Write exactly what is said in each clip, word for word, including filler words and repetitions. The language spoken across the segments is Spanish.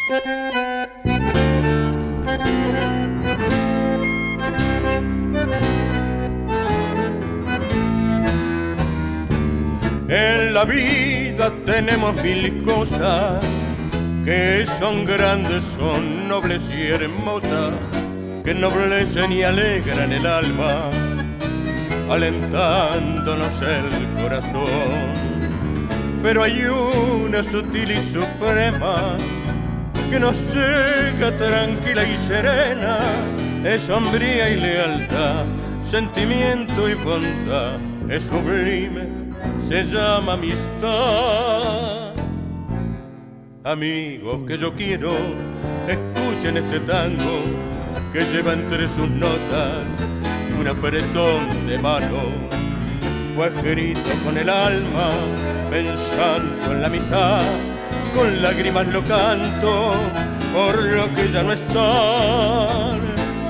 En la vida tenemos mil cosas que son grandes, son nobles y hermosas, que ennoblecen y alegran el alma, alentándonos el corazón. Pero hay una sutil y suprema que nos llega tranquila y serena, es sombría y lealtad, sentimiento y bondad, es sublime, se llama amistad. Amigos que yo quiero, escuchen este tango que lleva entre sus notas un apretón de mano, pues grito con el alma, pensando en la amistad, con lágrimas lo canto por lo que ya no están.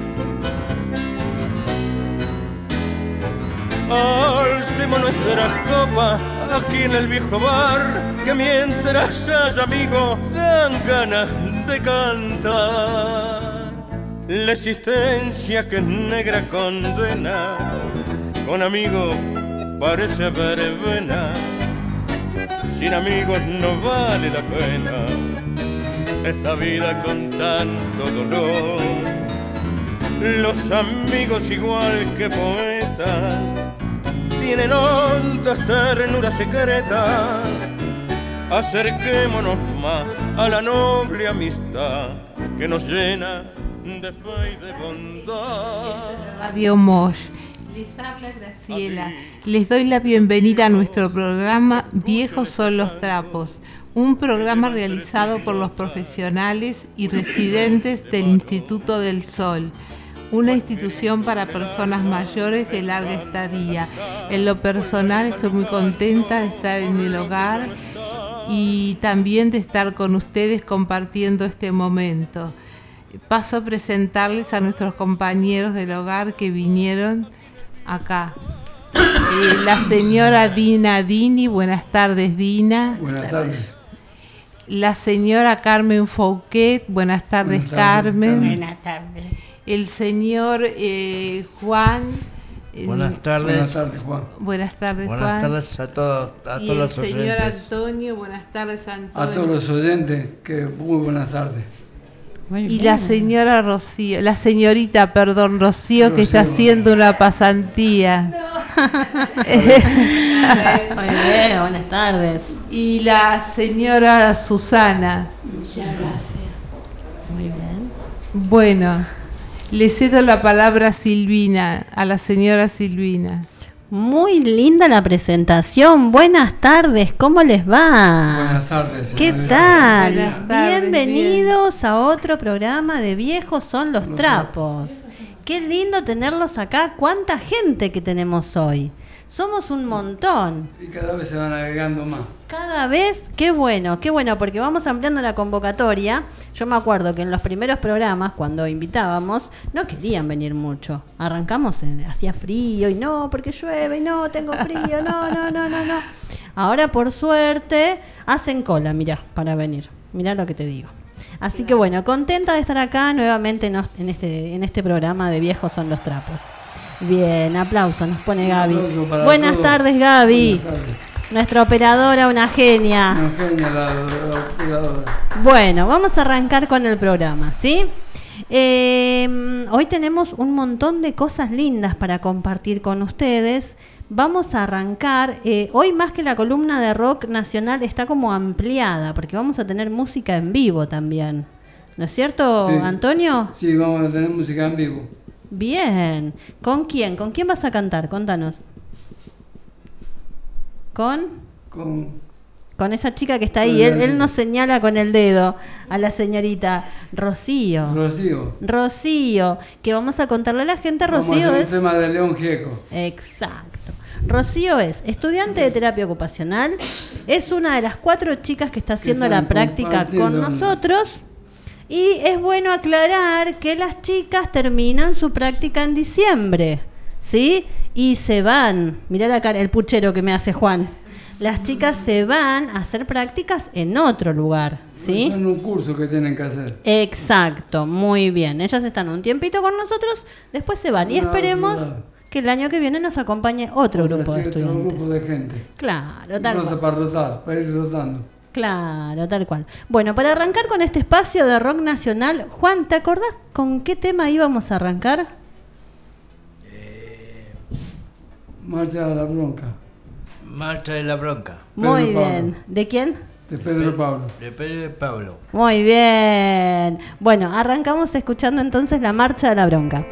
Alcemos nuestras copas aquí en el viejo bar, que mientras haya amigos dan ganas de cantar. La existencia que es negra condena, con amigos parece verbena, sin amigos no vale la pena esta vida con tanto dolor. Los amigos igual que poetas tienen hondas ternuras secretas, acerquémonos más a la noble amistad que nos llena de fe y de bondad. Radio Mosh, les habla Graciela. Les doy la bienvenida a nuestro programa Viejos son los trapos, un programa realizado por los profesionales y residentes del Instituto del Sol, una institución para personas mayores de larga estadía. En lo personal estoy muy contenta de estar en el hogar y también de estar con ustedes compartiendo este momento. Paso a presentarles a nuestros compañeros del hogar que vinieron acá. Eh, la señora Dina Dini, buenas tardes Dina. Buenas tardes. La señora Carmen Fouquet, buenas tardes, buenas tardes Carmen. Buenas tardes. El señor eh, Juan. Buenas tardes. Buenas tardes, Juan. Buenas tardes, Buenas Juan. tardes a todos, a y todos los el señor oyentes. Antonio, buenas tardes, Antonio. A todos los oyentes, que muy buenas tardes. Muy Y bien. la señora Rocío, la señorita, perdón, Rocío, Rocío, que está haciendo una pasantía. No. Muy bien, buenas tardes. Y la señora Susana. Muchas gracias. Muy bien. Bueno, le cedo la palabra a Silvina, a la señora Silvina. Muy linda la presentación. Buenas tardes, ¿cómo les va? Buenas tardes. ¿Qué señorita. tal? Buenas tardes, Bienvenidos a otro programa de Viejos son los trapos. Qué lindo tenerlos acá. ¿Cuánta gente que tenemos hoy? Somos un montón. Y cada vez se van agregando más. Cada vez, qué bueno, qué bueno, porque vamos ampliando la convocatoria. Yo me acuerdo que en los primeros programas, cuando invitábamos, no querían venir mucho. Arrancamos, en, hacía frío y no, porque llueve y no, tengo frío, no, no, no, no, no. Ahora, por suerte, hacen cola, mirá, para venir. Mirá lo que te digo. Así que bueno, contenta de estar acá nuevamente en este, en este programa de Viejos son los trapos. Bien, aplauso, nos pone Gaby. Buenas todos. tardes, Gaby. Buenas tardes. Nuestra operadora, una genia. Una genia la, la operadora. Bueno, vamos a arrancar con el programa, ¿sí? Eh, hoy tenemos un montón de cosas lindas para compartir con ustedes. Vamos a arrancar. Eh, hoy más que la columna de rock nacional está como ampliada, porque vamos a tener música en vivo también. ¿No es cierto, Sí. Antonio? Sí, vamos a tener música en vivo. Bien. ¿Con quién? ¿Con quién vas a cantar? Contanos. ¿Con? Con Con esa chica que está ahí. Él, él nos señala con el dedo a la señorita Rocío. Rocío. Rocío, que vamos a contarle a la gente. Vamos a Rocío hacer es... un tema de León Gieco. Exacto. Rocío es estudiante de terapia ocupacional. Es una de las cuatro chicas que está haciendo están la práctica con compartiendo. nosotros. Y es bueno aclarar que las chicas terminan su práctica en diciembre, ¿sí? Y se van. Mirá la cara, el puchero que me hace Juan. Las chicas se van a hacer prácticas en otro lugar, ¿sí? Son un curso que tienen que hacer. Exacto, muy bien. Ellas están un tiempito con nosotros, después se van y No, esperemos no. que el año que viene nos acompañe otro Otra grupo de chica, otro estudiantes. grupo de gente. Claro, tal Rota cual. para rotar, para ir rotando. Claro, tal cual. Bueno, para arrancar con este espacio de rock nacional, Juan, ¿te acordás con qué tema íbamos a arrancar? Marcha a la bronca, Marcha de la bronca. Pedro Muy Pablo. bien. ¿De quién? de Pedro Pablo. De Pedro Pablo. Muy bien. Bueno, arrancamos escuchando entonces la marcha de la bronca.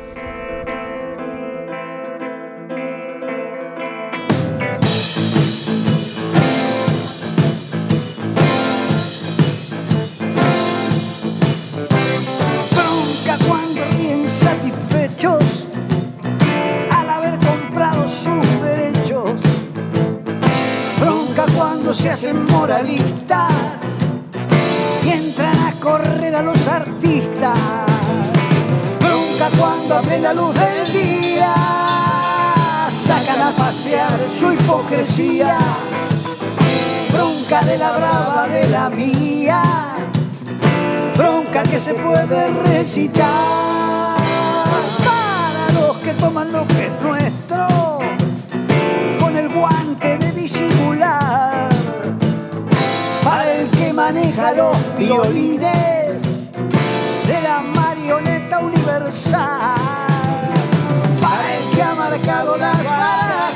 Bronca cuando ríen satisfechos al haber comprado sus derechos. Bronca cuando se hacen moralistas y entran a correr a los artistas. Bronca cuando a plena luz del día sacan a pasear su hipocresía. Bronca de la brava, de la mía, bronca que se puede recitar. Para los que toman lo que es nuestro con el guante de disimular. Para el que maneja los violines de la marioneta universal. Para el que ha marcado las barajas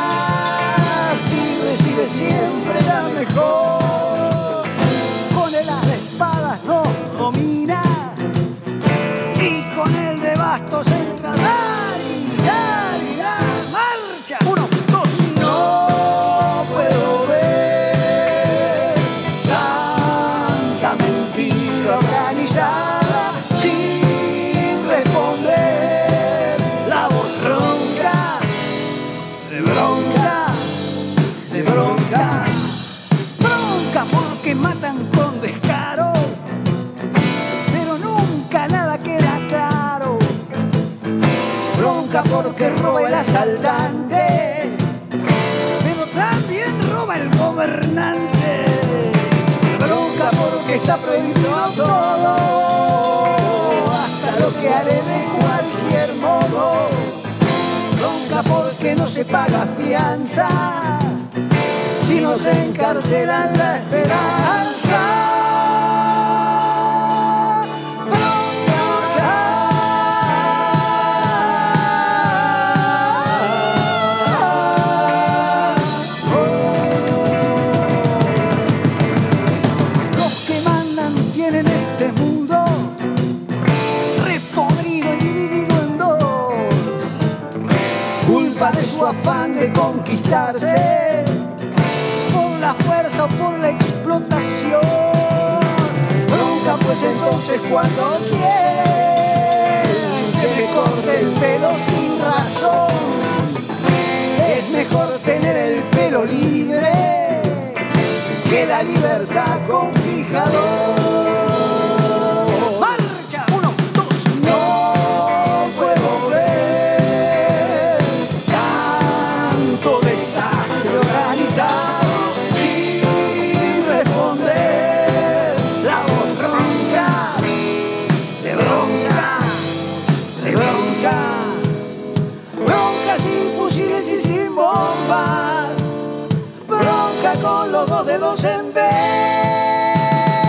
y recibe siempre la mejor. Con el as de espadas nos domina y con el de bastos entra a dar y dar y dar. Marcha, uno, dos y no puedo ver tanta mentira organizada sin responder. La voz ronca, de bronca, de bronca. Bronca porque matan con descaro, pero nunca nada queda claro. Bronca porque roba el asaltante, pero también roba el gobernante. Bronca porque está prohibido todo, hasta lo que haré de cualquier modo. Bronca porque no se paga fianza, si nos encarcelan la esperanza. Los que mandan tienen este mundo repodrido y dividido en dos. Culpa de su afán de conquistarse por la fuerza o por la explotación. Bronca pues entonces cuando quieren que me corte el pelo sin razón. Es mejor tener el pelo libre que la libertad con fijador. Marcha, uno, dos, no puedo ver tanto desastre organizado sin responder. La voz bronca, de bronca, de bronca. Bronca sin fusiles y sin bombas. Bronca con los dos dedos en vez.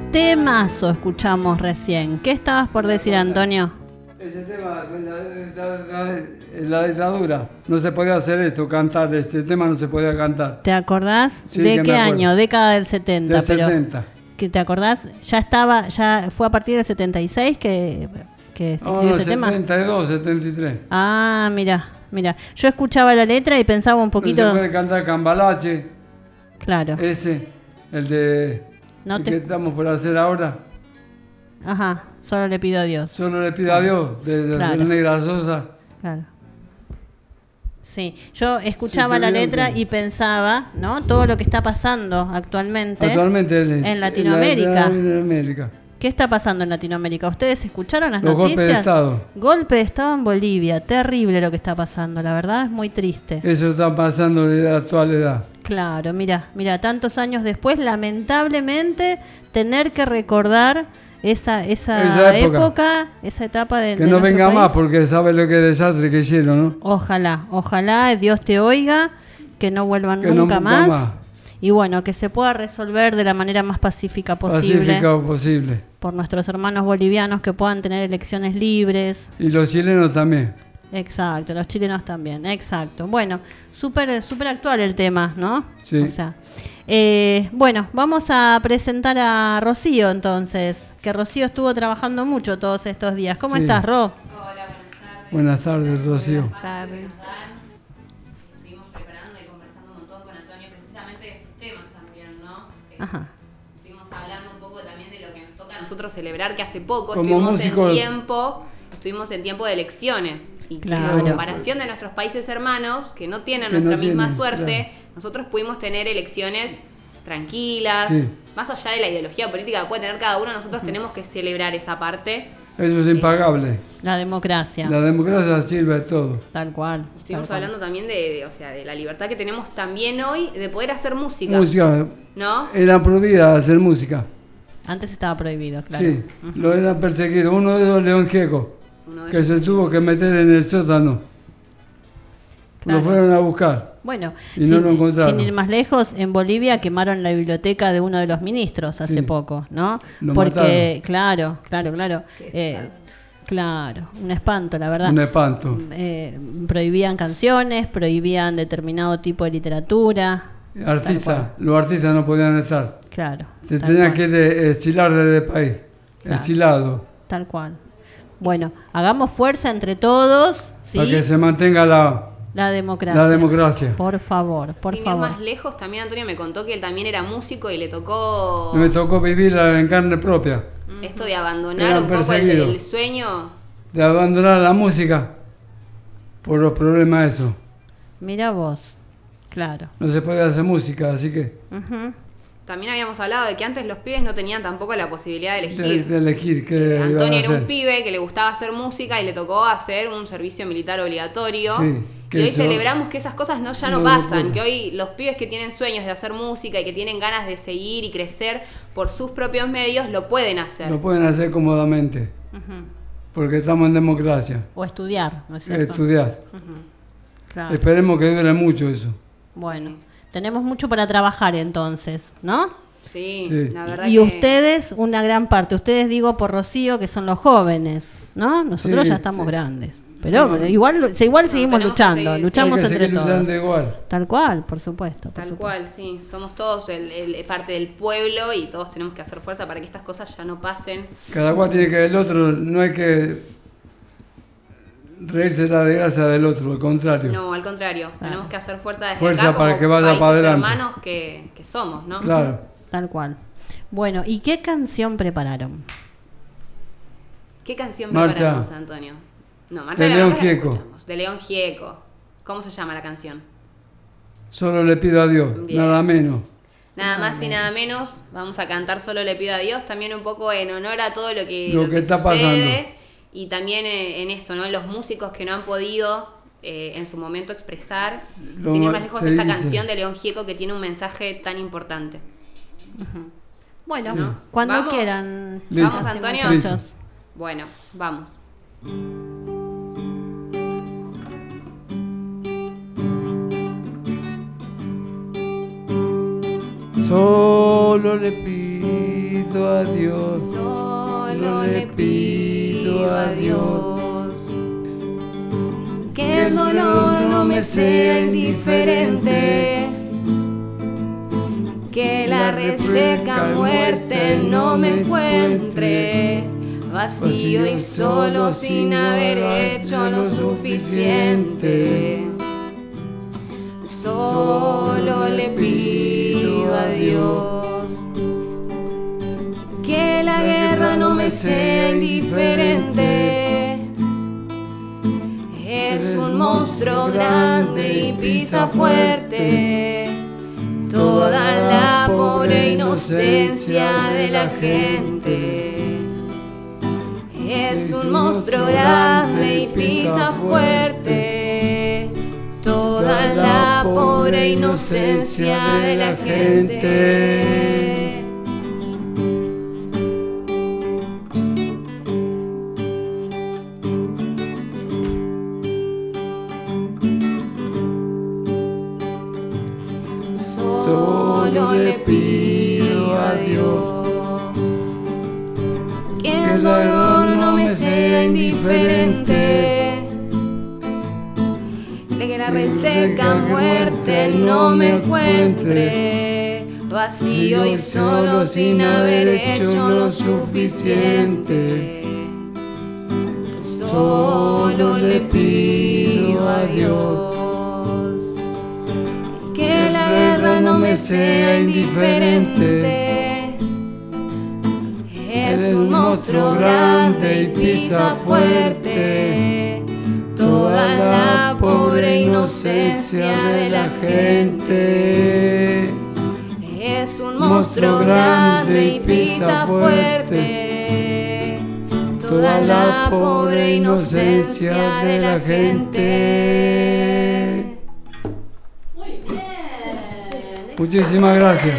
Temazo escuchamos recién. ¿Qué estabas por decir, Antonio? Ese tema, en la, la, la, en la dictadura, no se podía hacer esto, cantar, este tema no se podía cantar. ¿Te acordás? Sí, ¿De que qué me acuerdo. año? Década del setenta. Del pero, setenta. ¿que ¿Te acordás? Ya estaba, ya fue a partir del setenta y seis que, que se Oh, escribió no, este tema. setenta y dos, setenta y tres. Ah, mira, mira. Yo escuchaba la letra y pensaba un poquito. No se puede cantar Cambalache, Claro. ese, el de No el te- que estamos por hacer ahora. Ajá, solo le pido a Dios. Solo le pido a Dios, de, de Claro. la Negra Sosa. Claro. Sí, yo escuchaba Sí, la te digo letra que- y pensaba, ¿no? Todo lo que está pasando actualmente. Actualmente él es- En Latinoamérica. En Latinoamérica. ¿Qué está pasando en Latinoamérica? ¿Ustedes escucharon las Los noticias? golpes de Estado. Golpe de Estado en Bolivia. Terrible lo que está pasando, la verdad es muy triste. Eso está pasando en la actualidad. Claro, mira, mira, tantos años después, lamentablemente, tener que recordar esa, esa, Esa época. época, esa etapa de Que de no nuestro venga país. más porque sabe lo que desastre que hicieron, ¿no? Ojalá, ojalá Dios te oiga, que no vuelvan Que no nunca nunca más. más. Y bueno, que se pueda resolver de la manera más pacífica posible Pacífica posible. por nuestros hermanos bolivianos, que puedan tener elecciones libres. Y los chilenos también. Exacto, los chilenos también, exacto. Bueno, súper súper actual el tema, ¿no? Sí. O sea, eh, bueno, vamos a presentar a Rocío entonces, que Rocío estuvo trabajando mucho todos estos días. ¿Cómo Sí. estás, Ro? Buenas tardes, Rocío. Buenas tardes. Estuvimos preparando y conversando un montón con Antonio precisamente de estos temas también, ¿no? Eh, Ajá. Estuvimos hablando un poco también de lo que nos toca a nosotros celebrar, que hace poco Como estuvimos músico- en tiempo, estuvimos en tiempo de elecciones. Y que Claro. en comparación de nuestros países hermanos, que no tienen Que nuestra no misma tienen, suerte, claro. nosotros pudimos tener elecciones tranquilas, Sí. más allá de la ideología política que puede tener cada uno, nosotros tenemos que celebrar esa parte. Eso es impagable. La democracia, La democracia sirve de todo. tal cual. Estuvimos tal cual. hablando también de, de, o sea, de la libertad que tenemos también hoy de poder hacer música, Música. ¿no? Era prohibida hacer música. Antes estaba prohibido, claro. Sí, lo eran perseguidos. Uno de ellos, León Gieco, Uno de que ellos- se tuvo que meter en el sótano. Claro. Lo fueron a buscar. Bueno, Y no sin, lo encontraron. sin ir más lejos, en Bolivia quemaron la biblioteca de uno de los ministros hace Sí. poco, ¿no? Lo Porque, claro, claro, claro. eh, claro, un espanto, la verdad. Un espanto. Eh, prohibían canciones, prohibían determinado tipo de literatura. Artistas, los artistas no podían estar. Claro. Se tal tenían cual, que de- exilar del país. Claro. Exilado. Tal cual. Bueno, hagamos fuerza entre todos, ¿sí? Para que se mantenga la, La democracia. la democracia. Por favor, por Sin favor. ir más lejos, también Antonio me contó que él también era músico y le tocó Me tocó vivirla en carne propia. esto de abandonar Eran un poco el, perseguidos. el sueño. De abandonar la música por los problemas esos. Mira vos. Claro. No se podía hacer música, así que Ujú. También habíamos hablado de que antes los pibes no tenían tampoco la posibilidad de de, elegir. de elegir qué iban a Antonio era un hacer. pibe que le gustaba hacer música y le tocó hacer un servicio militar obligatorio. Sí, y que hoy eso- celebramos que esas cosas no, ya no, no pasan, ocurre. que hoy los pibes que tienen sueños de hacer música y que tienen ganas de seguir y crecer por sus propios medios lo pueden hacer. Lo pueden hacer cómodamente, Ujú. porque estamos en democracia. O estudiar, ¿no es cierto? Estudiar. Claro. Esperemos que dure mucho eso. Bueno, tenemos mucho para trabajar entonces, ¿no? Sí, Sí. la verdad Y que ustedes, una gran parte, ustedes digo por Rocío, que son los jóvenes, ¿no? Nosotros Sí, ya estamos sí. grandes. Pero bueno, igual, se- igual No, seguimos tenemos que luchando, seguir, luchamos Hay que entre seguir todos. luchando igual. Tal cual, por supuesto. por Tal supuesto. cual, sí. Somos todos el, el- parte del pueblo y todos tenemos que hacer fuerza para que estas cosas ya no pasen. Cada cual tiene que ver el otro, no hay que reírse de la desgracia del otro, al contrario. No, al contrario. Tenemos que hacer fuerza desde Fuerza acá como para que vaya países para adelante. hermanos que, que somos, ¿no? Claro. Tal cual. Bueno, ¿y qué canción prepararon? ¿Qué canción Marcha. preparamos, Antonio? No, Marcha De la León Bronca la Gieco. escuchamos. De León Gieco. ¿Cómo se llama la canción? Solo le pido a Dios, Bien. nada menos. Nada más y nada menos, vamos a cantar Solo le pido a Dios, también un poco en honor a todo lo que, Lo que está sucede, pasando. y también en, en esto, ¿no? Los músicos que no han podido eh, en su momento expresar, Lo sin ir ma- más lejos, se esta dice. canción de León Gieco que tiene un mensaje tan importante. Bueno, Sí. cuando ¿Vamos? quieran. Listo. Vamos, Antonio. muchachos. Bueno, vamos. Solo le pido pido a Dios, Solo le pido a Dios que el dolor no me sea indiferente, que la reseca muerte no me encuentre vacío y solo sin haber hecho lo suficiente. Solo le pido a Dios que la guerra no me sea indiferente. Es un monstruo grande y pisa fuerte toda la pobre inocencia de la gente. Es un monstruo grande y pisa fuerte toda la pobre inocencia de la gente. Solo le pido a Dios que el dolor no me sea indiferente, que la reseca muerte no me encuentre vacío y solo sin haber hecho lo suficiente. Solo le pido a Dios que la guerra no me sea indiferente. Es un monstruo grande y pisa fuerte toda la pobre inocencia de la gente. Es un monstruo grande y pisa fuerte toda la pobre inocencia de la gente. Muy bien. Muchísimas gracias.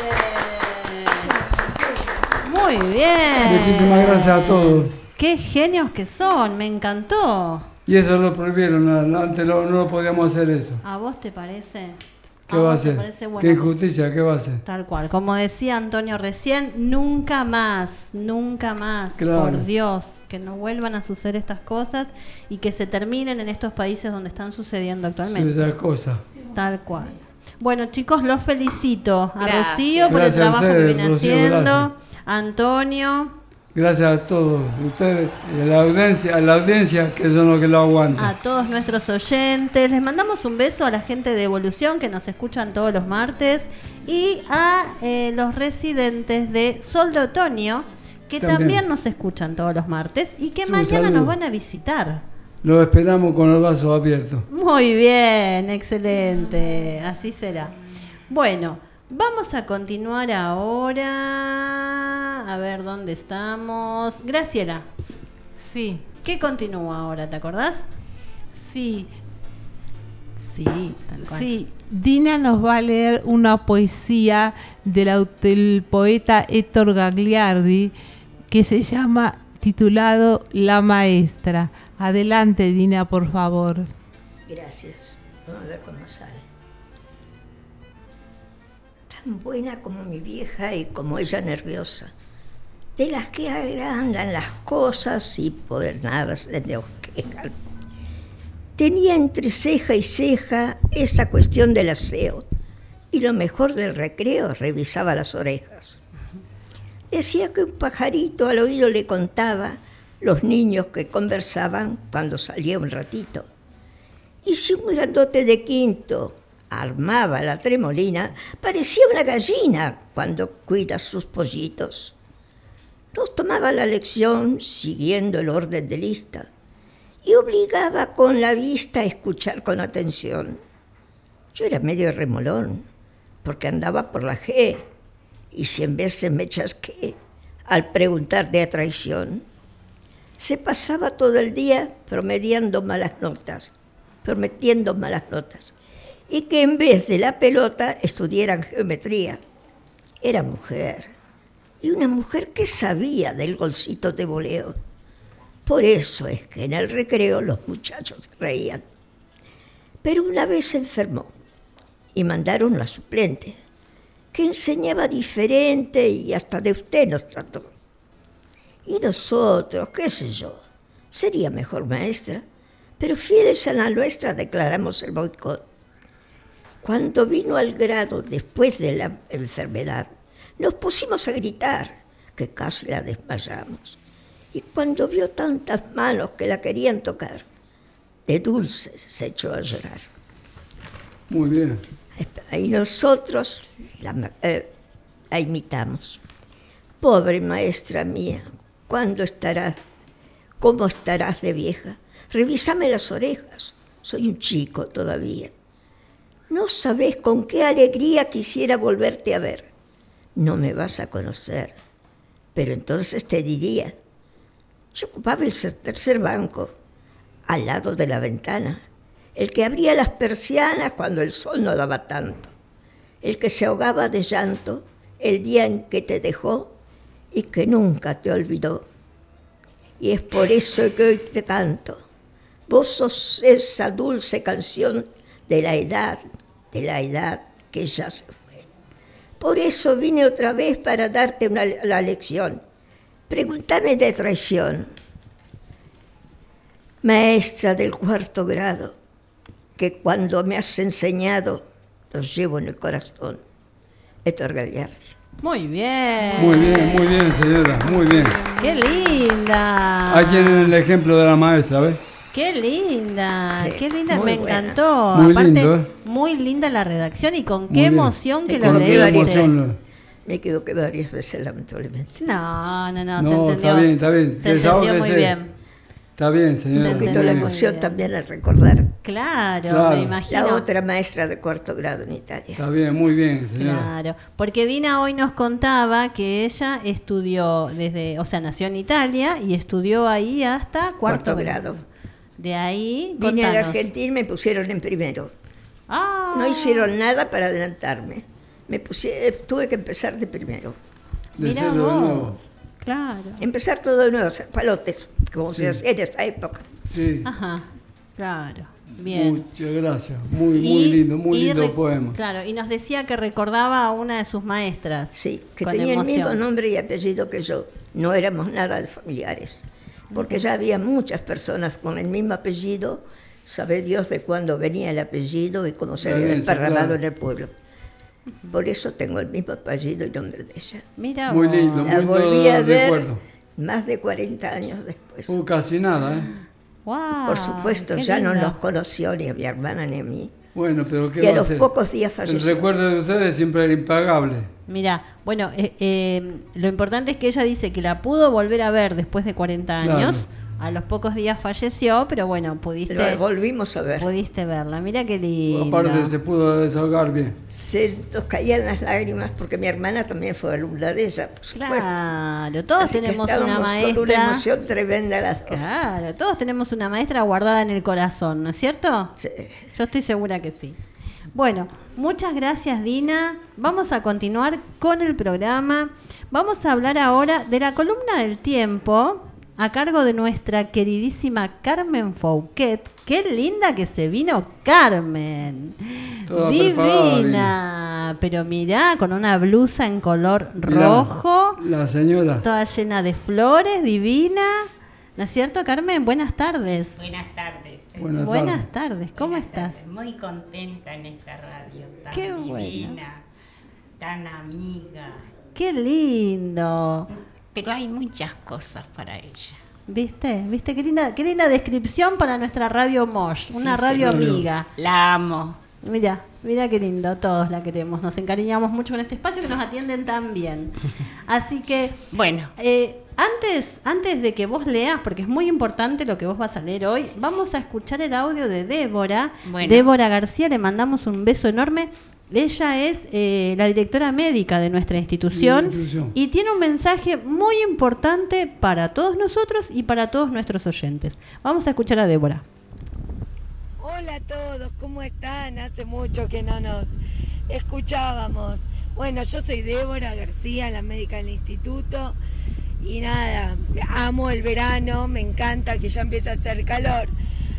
Muy bien. Muchísimas gracias a todos. Qué genios que son, me encantó. Y eso lo prohibieron, antes no, no podíamos hacer eso. ¿A vos te parece? ¿Qué ¿A va a vos te hacer? parece bueno? ¿Qué injusticia? ¿Qué va a hacer? Tal cual, como decía Antonio recién, nunca más, nunca más, Claro. por Dios, que no vuelvan a suceder estas cosas y que se terminen en estos países donde están sucediendo actualmente. Esas cosas. Tal cual. Bueno, chicos, los felicito a Gracias. Rocío por Gracias el a trabajo ustedes, que viene Rocío, haciendo, gracias. a Antonio, Gracias a todos ustedes, y a la audiencia, a la audiencia que son los que lo aguantan. a todos nuestros oyentes. Les mandamos un beso a la gente de Evolución que nos escuchan todos los martes y a eh, los residentes de Sol de Otoño que también. También. nos escuchan todos los martes y que Sí, mañana saludo. nos van a visitar. Los esperamos con los brazos abiertos. Muy bien, excelente, así será. Bueno, vamos a continuar ahora. A ver dónde estamos. Graciela, Sí, ¿qué continúa ahora? ¿Te acordás? sí, Sí, tal cual. sí. Dina nos va a leer una poesía del, au- del poeta Héctor Gagliardi que se llama, titulado La Maestra. Adelante, Dina, por favor. Gracias. Vamos a ver cómo sale. Tan buena como mi vieja y como ella nerviosa. De las que agrandan las cosas y por nada se nos quejan. Tenía entre ceja y ceja esa cuestión del aseo. Y lo mejor del recreo, revisaba las orejas. Decía que un pajarito al oído le contaba los niños que conversaban cuando salía un ratito. Y si un grandote de quinto armaba la tremolina, parecía una gallina cuando cuida sus pollitos. Nos tomaba la lección siguiendo el orden de lista y obligaba con la vista a escuchar con atención. Yo era medio remolón, porque andaba por la G, y cien veces me chasqué al preguntar de a traición. Se pasaba todo el día promediando malas notas, prometiendo malas notas, y que en vez de la pelota estudiaran geometría. Era mujer, y una mujer que sabía del golcito de voleo. Por eso es que en el recreo los muchachos se reían. Pero una vez se enfermó, y mandaron la suplente, que enseñaba diferente y hasta de usted nos trató. Y nosotros, qué sé yo, sería mejor maestra, pero fieles a la nuestra declaramos el boicot. Cuando vino al grado después de la enfermedad, nos pusimos a gritar, que casi la desmayamos. Y cuando vio tantas manos que la querían tocar, de dulces se echó a llorar. Muy bien. Y nosotros la, eh, la imitamos. Pobre maestra mía, ¿cuándo estarás? ¿Cómo estarás de vieja? Revísame las orejas, soy un chico todavía. No sabés con qué alegría quisiera volverte a ver. No me vas a conocer, pero entonces te diría. Yo ocupaba el tercer banco, al lado de la ventana, el que abría las persianas cuando el sol no daba tanto, el que se ahogaba de llanto el día en que te dejó y que nunca te olvidó. Y es por eso que hoy te canto. Vos sos esa dulce canción de la edad, de la edad que ya se fue. Por eso vine otra vez para darte una, la lección. Pregúntame de traición. Maestra del cuarto grado, que cuando me has enseñado, los llevo en el corazón. Héctor Gagliardi. Muy bien. Muy bien, muy bien, señora, muy bien. ¡Qué linda! Ahí tienen el ejemplo de la maestra, ¿ves? ¡Qué linda! Sí, ¡Qué linda! muy Me buena. encantó. Muy Aparte, lindo, ¿eh? muy linda la redacción y con Muy qué bien. emoción que Y lo con qué leíste. emoción. Me equivoqué varias veces, lamentablemente. No, no, no, No, se entendió. está bien, está bien. Se entendió muy Desahógese. bien. Está bien, Se señora. Un entendió poquito la muy emoción bien. también al recordar. Claro, Claro. me imagino. La otra maestra de cuarto grado en Italia. Está bien, muy bien, señora. Claro, porque Dina hoy nos contaba que ella estudió desde, o sea, nació en Italia y estudió ahí hasta cuarto, Cuarto grado. grado. De ahí, Vine a la contanos. Argentina y me pusieron en primero. Ah, No hicieron nada para adelantarme. Me puse, tuve que empezar de primero. De mirá cero de vos. nuevo. Claro. Empezar todo de nuevo, hacer palotes, como se hacía en esa época. Sí. Ajá, claro. Bien. Muchas gracias. Muy, muy Y- lindo, muy y lindo re- poema. Claro, y nos decía que recordaba a una de sus maestras. Sí, que con tenía emoción. el mismo nombre y apellido que yo. No éramos nada de familiares, porque ya había muchas personas con el mismo apellido. Sabe Dios de cuándo venía el apellido y cómo se había Bien, sí, desparramado claro. en el pueblo. Por eso tengo el mismo apellido y nombre de ella. Mira Muy vos. lindo. La Muy volví a todo ver recuerdo. más de cuarenta años después. Uh, casi nada, ¿eh? Guau, Por supuesto, qué ya no lindo. nos conoció ni a mi hermana ni a mí. Bueno, pero ¿qué Y a va a los ser? pocos días El falleció. recuerdo de ustedes siempre era impagable. Mira, bueno, eh, eh, lo importante es que ella dice que la pudo volver a ver después de cuarenta años. Claro. A los pocos días falleció, pero bueno, pudiste, Lo volvimos a ver. pudiste verla. Mira qué lindo. Aparte se pudo desahogar bien. Se nos caían las lágrimas porque mi hermana también fue alumna de ella, por supuesto. Claro, todos Así que tenemos una estábamos con una maestra. emoción tremenda las dos. Claro, todos tenemos una maestra guardada en el corazón, ¿no es cierto? Sí. Yo estoy segura que sí. Bueno, muchas gracias, Dina. Vamos a continuar con el programa. Vamos a hablar ahora de la columna del tiempo a cargo de nuestra queridísima Carmen Fouquet. Qué linda que se vino Carmen. Toda preparada, Divina. Pero mirá, con una blusa en color Mirá, rojo, La señora. toda llena de flores, divina. ¿No es cierto, Carmen? Buenas tardes. Buenas tardes. Buenas Buenas tardes, ¿cómo Buenas estás? tardes. Muy contenta en esta radio, tan Qué bueno. divina, tan amiga. Qué lindo. Pero hay muchas cosas para ella. ¿Viste? ¿Viste? Qué linda, qué linda descripción para nuestra radio Mosh, una Sí, radio señor. amiga. La amo. Mira, mira qué lindo, todos la queremos, nos encariñamos mucho con este espacio que nos atienden tan bien. Así que, Bueno, eh, antes, antes de que vos leas, porque es muy importante lo que vos vas a leer hoy, vamos a escuchar el audio de Débora. Bueno. Débora García, le mandamos un beso enorme. Ella es eh, la directora médica de nuestra institución, Institución. y tiene un mensaje muy importante para todos nosotros y para todos nuestros oyentes. Vamos a escuchar a Débora. Hola a todos, ¿cómo están? Hace mucho que no nos escuchábamos. Bueno, yo soy Débora García, la médica del instituto, y nada, amo el verano, me encanta que ya empiece a hacer calor,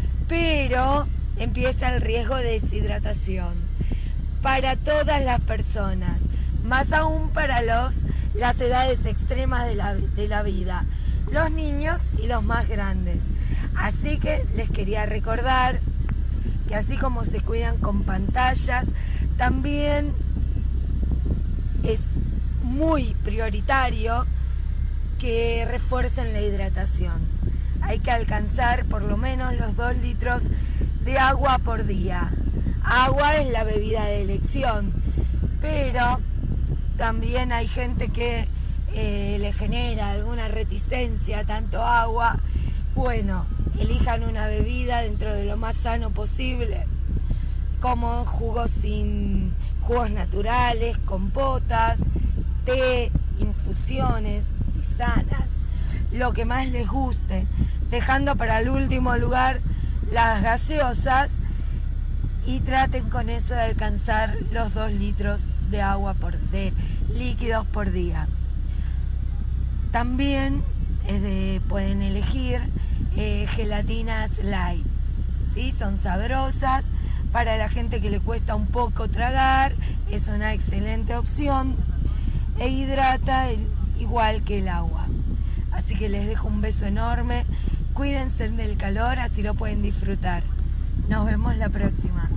pero empieza el riesgo de deshidratación para todas las personas, más aún para los, las edades extremas de la, de la vida, los niños y los más grandes. Así que les quería recordar que así como se cuidan con pantallas, también es muy prioritario que refuercen la hidratación. Hay que alcanzar por lo menos los dos litros de agua por día. Agua es la bebida de elección, pero también hay gente que eh, le genera alguna reticencia a tanto agua. Bueno, elijan una bebida dentro de lo más sano posible, como jugos sin jugos naturales, compotas, té, infusiones, tisanas, lo que más les guste, dejando para el último lugar las gaseosas, y traten con eso de alcanzar los dos litros de agua por de líquidos por día. También eh, de, pueden elegir eh, gelatinas light, ¿sí? Son sabrosas, para la gente que le cuesta un poco tragar, es una excelente opción e hidrata el, igual que el agua. Así que les dejo un beso enorme, cuídense del calor, así lo pueden disfrutar. Nos vemos la próxima.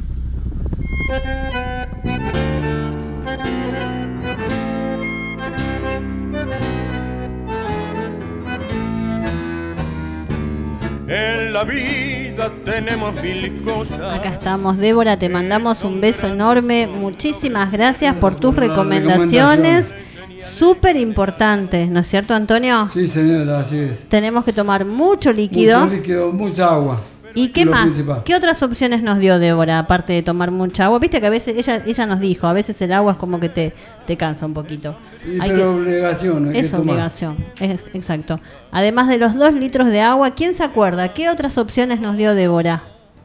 En la vida tenemos mil cosas. Acá estamos, Débora, te mandamos un beso enorme. Muchísimas gracias por tus recomendaciones. Súper importantes, ¿no es cierto, Antonio? Sí, señora, así es. Tenemos que tomar mucho líquido. Mucho líquido, mucha agua. ¿Y qué Lo más? principal. ¿Qué otras opciones nos dio Débora, aparte de tomar mucha agua? Viste que a veces ella ella nos dijo, a veces el agua es como que te, te cansa un poquito. Y Hay pero que, obligación, hay es que tomar. obligación, es exacto. Además de los dos litros de agua, ¿quién se acuerda? ¿Qué otras opciones nos dio Débora?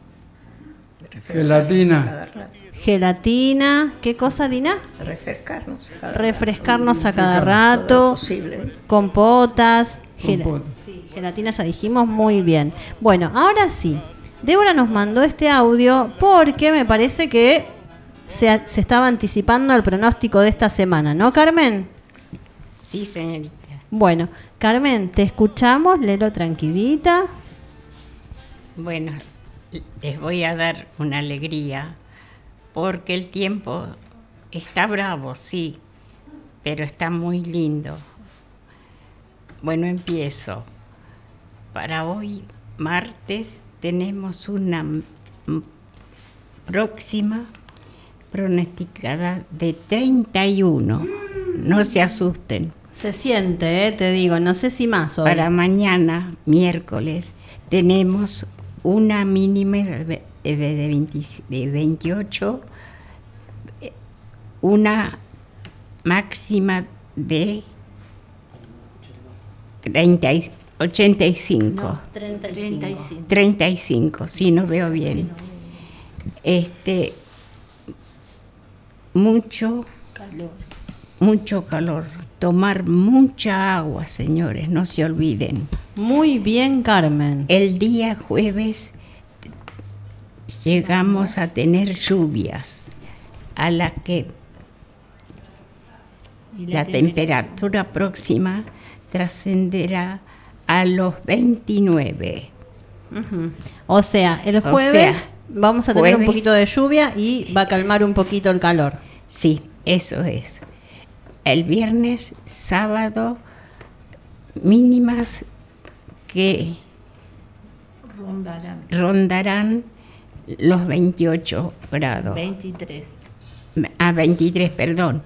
Gelatina. Gelatina, ¿qué cosa, Dina? Refrescarnos. Cada Refrescarnos a cada Todo rato, posible. compotas, gel- Compota. sí, gelatina ya dijimos, muy bien. Bueno, ahora sí, Débora nos mandó este audio porque me parece que se, se estaba anticipando al pronóstico de esta semana, ¿no, Carmen? Sí, señorita. Bueno, Carmen, te escuchamos, léelo tranquilita. Bueno, les voy a dar una alegría porque el tiempo está bravo, sí, pero está muy lindo. Bueno, empiezo. Para hoy, martes, tenemos una m- próxima pronosticada de treinta y uno. No se asusten. Se siente, eh, te digo, no sé si más hoy. Para mañana, miércoles, tenemos una mínima de veinte de veintiocho, una máxima de treinta y- ochenta y cinco. No, treinta y cinco. treinta y cinco, sí, no veo bien. Este, mucho calor. Mucho calor. Tomar mucha agua, señores, no se olviden. Muy bien, Carmen. El día jueves llegamos a tener lluvias, a la que la temperatura próxima trascenderá a los veintinueve. Ujú. O sea, el O jueves sea, vamos a tener un jueves- poquito de lluvia y va a calmar un poquito el calor. Sí, eso es. El viernes, sábado, mínimas que Rondarán. rondarán los veintiocho grados. veintitrés. Ah, A veintitrés, perdón.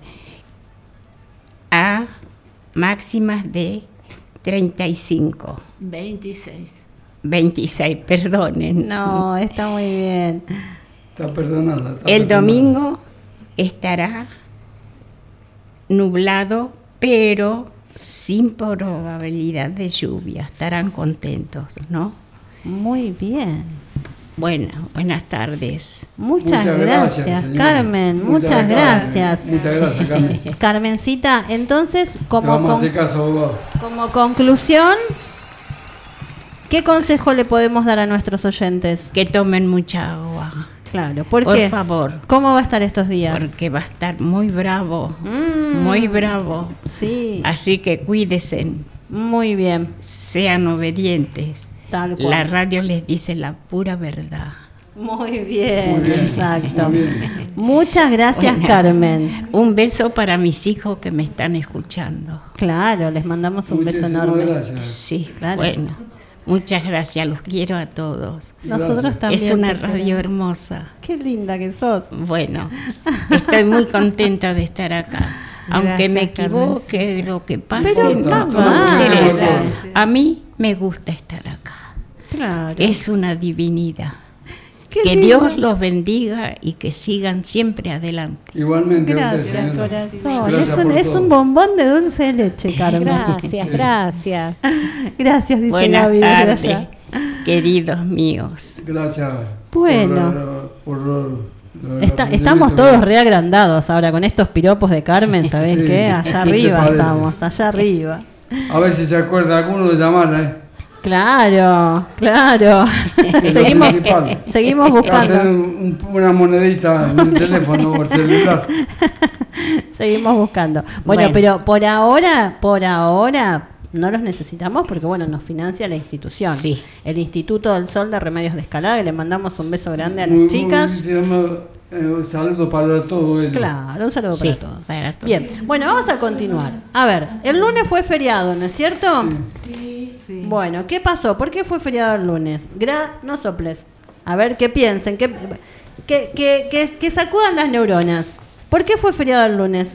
A máximas de treinta y cinco. veintiséis. veintiséis, perdonen. No, está muy bien. Está perdonada. está El perdonada. domingo estará nublado, pero sin probabilidad de lluvia. Estarán contentos, ¿no? Muy bien. Bueno, buenas tardes. Muchas, Muchas gracias, gracias, señora. Carmen. Muchas Muchas, gracias. gracias. Muchas gracias, Carmen. Carmencita, entonces, Te como, vamos a con- hacer caso, abogado. como conclusión, ¿qué consejo le podemos dar a nuestros oyentes? Que tomen mucha agua. Claro, ¿por, Por qué? favor. ¿Cómo va a estar estos días? Porque va a estar muy bravo, Mm, muy bravo. Sí, Así que cuídense, muy bien. sean obedientes. Tal cual. La radio les dice la pura verdad. Muy bien, Muy bien, exacto. muy bien. Muchas gracias, Bueno, Carmen. Un beso para mis hijos que me están escuchando. Claro, les mandamos un beso Muchísimas enorme. gracias. Sí, Claro. bueno. Muchas gracias, los quiero a todos. Nosotros Gracias. también. Es una te radio queremos. hermosa. Qué linda que sos. Bueno, estoy muy contenta de estar acá. Aunque me Gracias, equivoque, lo que pase, Pero no me mamá. interesa. Gracias. A mí me gusta estar acá. Claro. Es una divinidad. Qué Que lindo. Dios los bendiga y que sigan siempre adelante. Igualmente, Gracias, usted, señora. corazón. Gracias es, un, por es todo. un bombón de dulce de leche, Carmen. Gracias, Sí. gracias. Gracias, dice Buenas Gaby desde tardes, allá. queridos míos. Gracias. Bueno. Por, por, por, por- Está- por- estamos por- todos reagrandados ahora con estos piropos de Carmen, ¿sabés Sí. qué? ¿Qué Allá te arriba parece? estamos, allá arriba. A ver si se acuerda alguno de llamar, ¿eh? Claro, claro. Es lo seguimos, principal. seguimos Hacer buscando. un- un- una monedita en el teléfono o el celular. Seguimos buscando. Bueno, Bueno. pero por ahora, por ahora no los necesitamos porque bueno, nos financia la institución. Sí. El Instituto del Sol de Remedios de Escalada, que le mandamos un beso grande a las Muy- muy- chicas. se llama, eh, un saludo para todos ellos. Claro, un saludo Sí, para todos. para todos. Bien, bueno, vamos a continuar. A ver, el lunes fue feriado, ¿no es cierto? Sí. Bueno, ¿qué pasó? ¿Por qué fue feriado el lunes? Gra, no soples. A ver, ¿qué piensen? ¿Qué, que, que, que, que sacudan las neuronas. ¿Por qué fue feriado el lunes?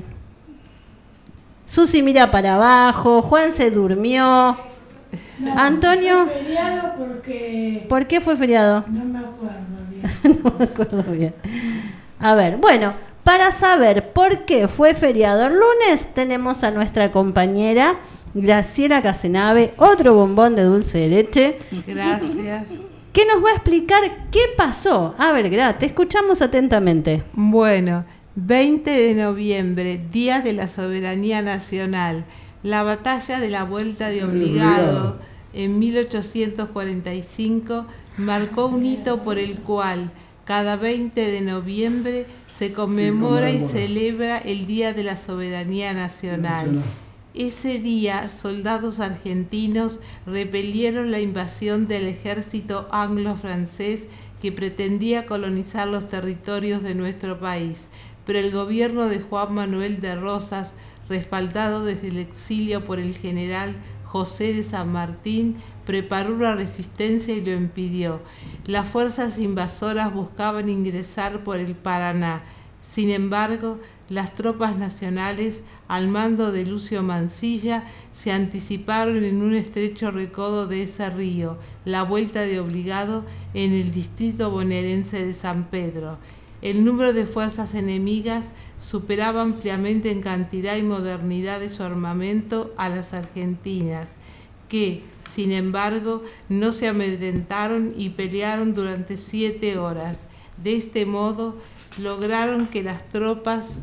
Susi mira para abajo, Juan se durmió. Antonio, Fue feriado porque ¿por qué fue feriado? no me acuerdo bien. No me acuerdo bien. A ver, bueno, para saber por qué fue feriado el lunes, tenemos a nuestra compañera Graciela Casenave, otro bombón de dulce de leche, Gracias. que nos va a explicar qué pasó. A ver, Gra, te escuchamos atentamente. Bueno, veinte de noviembre, Día de la Soberanía Nacional. La batalla de la Vuelta de Obligado en mil ochocientos cuarenta y cinco marcó un hito por el cual cada veinte de noviembre se conmemora y celebra el Día de la Soberanía Nacional. Ese día, soldados argentinos repelieron la invasión del ejército anglo-francés que pretendía colonizar los territorios de nuestro país, pero el gobierno de Juan Manuel de Rosas, respaldado desde el exilio por el general José de San Martín, preparó una resistencia y lo impidió. Las fuerzas invasoras buscaban ingresar por el Paraná. Sin embargo, las tropas nacionales, al mando de Lucio Mansilla, se anticiparon en un estrecho recodo de ese río, la Vuelta de Obligado, en el distrito bonaerense de San Pedro. El número de fuerzas enemigas superaba ampliamente en cantidad y modernidad de su armamento a las argentinas, que, sin embargo, no se amedrentaron y pelearon durante siete horas. De este modo, lograron que las tropas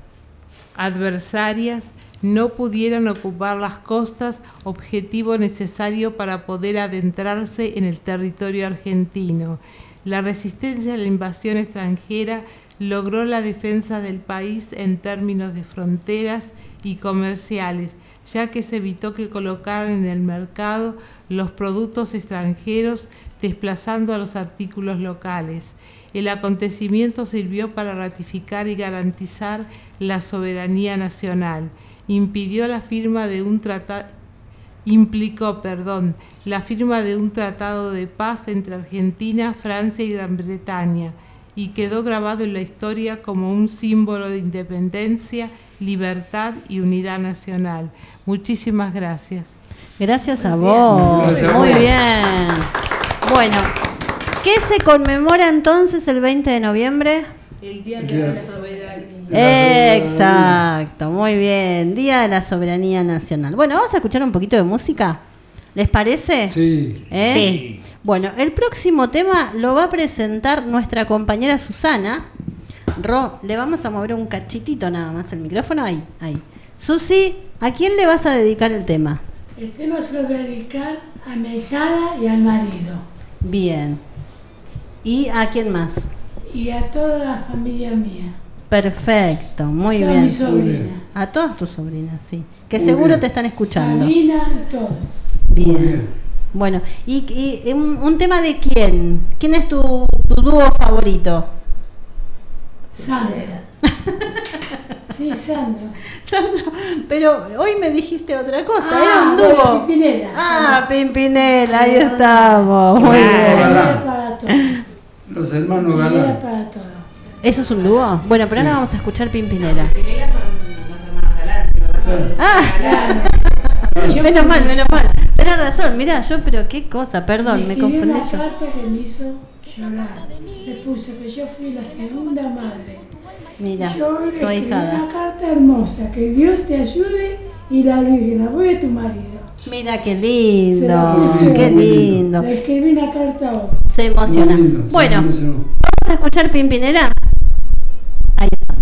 adversarias no pudieran ocupar las costas, objetivo necesario para poder adentrarse en el territorio argentino. La resistencia a la invasión extranjera logró la defensa del país en términos de fronteras y comerciales, ya que se evitó que colocaran en el mercado los productos extranjeros, desplazando a los artículos locales. El acontecimiento sirvió para ratificar y garantizar la soberanía nacional. Impidió la firma de un tratado implicó, perdón, la firma de un tratado de paz entre Argentina, Francia y Gran Bretaña, y quedó grabado en la historia como un símbolo de independencia, libertad y unidad nacional. Muchísimas gracias. Gracias a vos. Gracias a Muy vos. bien. Bueno, ¿qué se conmemora entonces el veinte de noviembre? El Día de la Soberanía. Exacto, muy bien. Día de la Soberanía Nacional. Bueno, vamos a escuchar un poquito de música. ¿Les parece? Sí. ¿Eh? Sí. Bueno, el próximo tema lo va a presentar nuestra compañera Susana. Ro, le vamos a mover un cachitito nada más el micrófono. Ahí, ahí. Susi, ¿a quién le vas a dedicar el tema? El tema se lo voy a dedicar a mi hijada y al marido. Bien. ¿Y a quién más? y a toda la familia mía. Perfecto, muy Toda bien. mi sobrina. A todas tus sobrinas, sí. Que Muy seguro bien. te están escuchando. Sabina y todo. Bien. Muy bien. Bueno, y, y un, un tema de quién. ¿Quién es tu, tu dúo favorito? Sandra. Sí, Sandra. Sandro, pero hoy me dijiste otra cosa, Ah, era un bueno, dúo. Pimpinela. Ah, Pimpinela, ahí estamos. Muy Claro. bien. Pimpinela para todo. Los hermanos Pimpinela Galán. para todo. ¿Eso es un dúo? Bueno, pero ahora vamos a escuchar Pimpinela. Ah, Yo menos mal, menos mal. Tenés razón, mirá, yo, pero qué cosa, perdón, me, me escribió confundí una yo. carta que me hizo llorar. Me puso que yo fui la segunda madre. Mira, Yo le tu escribí ahijada. una carta hermosa, que Dios te ayude y la Virgen, voy de tu marido. Mira qué Se la lindo, puse. qué Muy lindo. Le escribí una carta hoy. Se emociona. Muy lindo, se Bueno, emocionó. vamos a escuchar Pimpinela. Ahí está.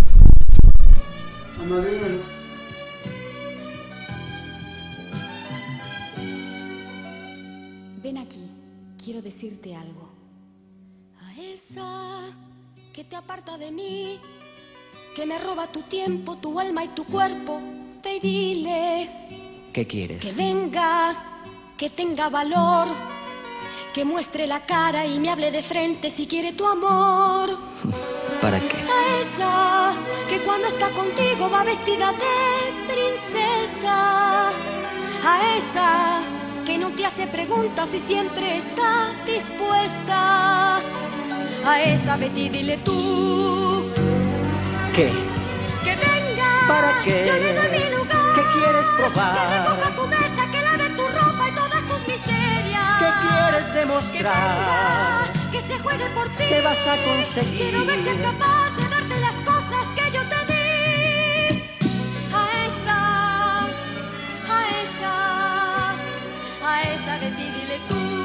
Ven aquí, quiero decirte algo. A esa que te aparta de mí, que me roba tu tiempo, tu alma y tu cuerpo, ve y dile ¿Qué quieres? que venga, que tenga valor, que muestre la cara y me hable de frente si quiere tu amor. ¿Para qué? A esa que cuando está contigo va vestida de princesa. A esa que no te hace preguntas y siempre está dispuesta. A esa Betty dile tú ¿Qué? que venga. ¿Para qué? Yo le doy mi lugar. ¿Qué quieres Que probar? recoja tu mesa, que lave tu ropa y todas tus miserias. ¿Qué quieres Que demostrar? venga, que se juegue por ti. ¿Qué vas a conseguir? Quiero ver si es capaz de darte las cosas que yo te di. A esa, a esa, a esa de ti dile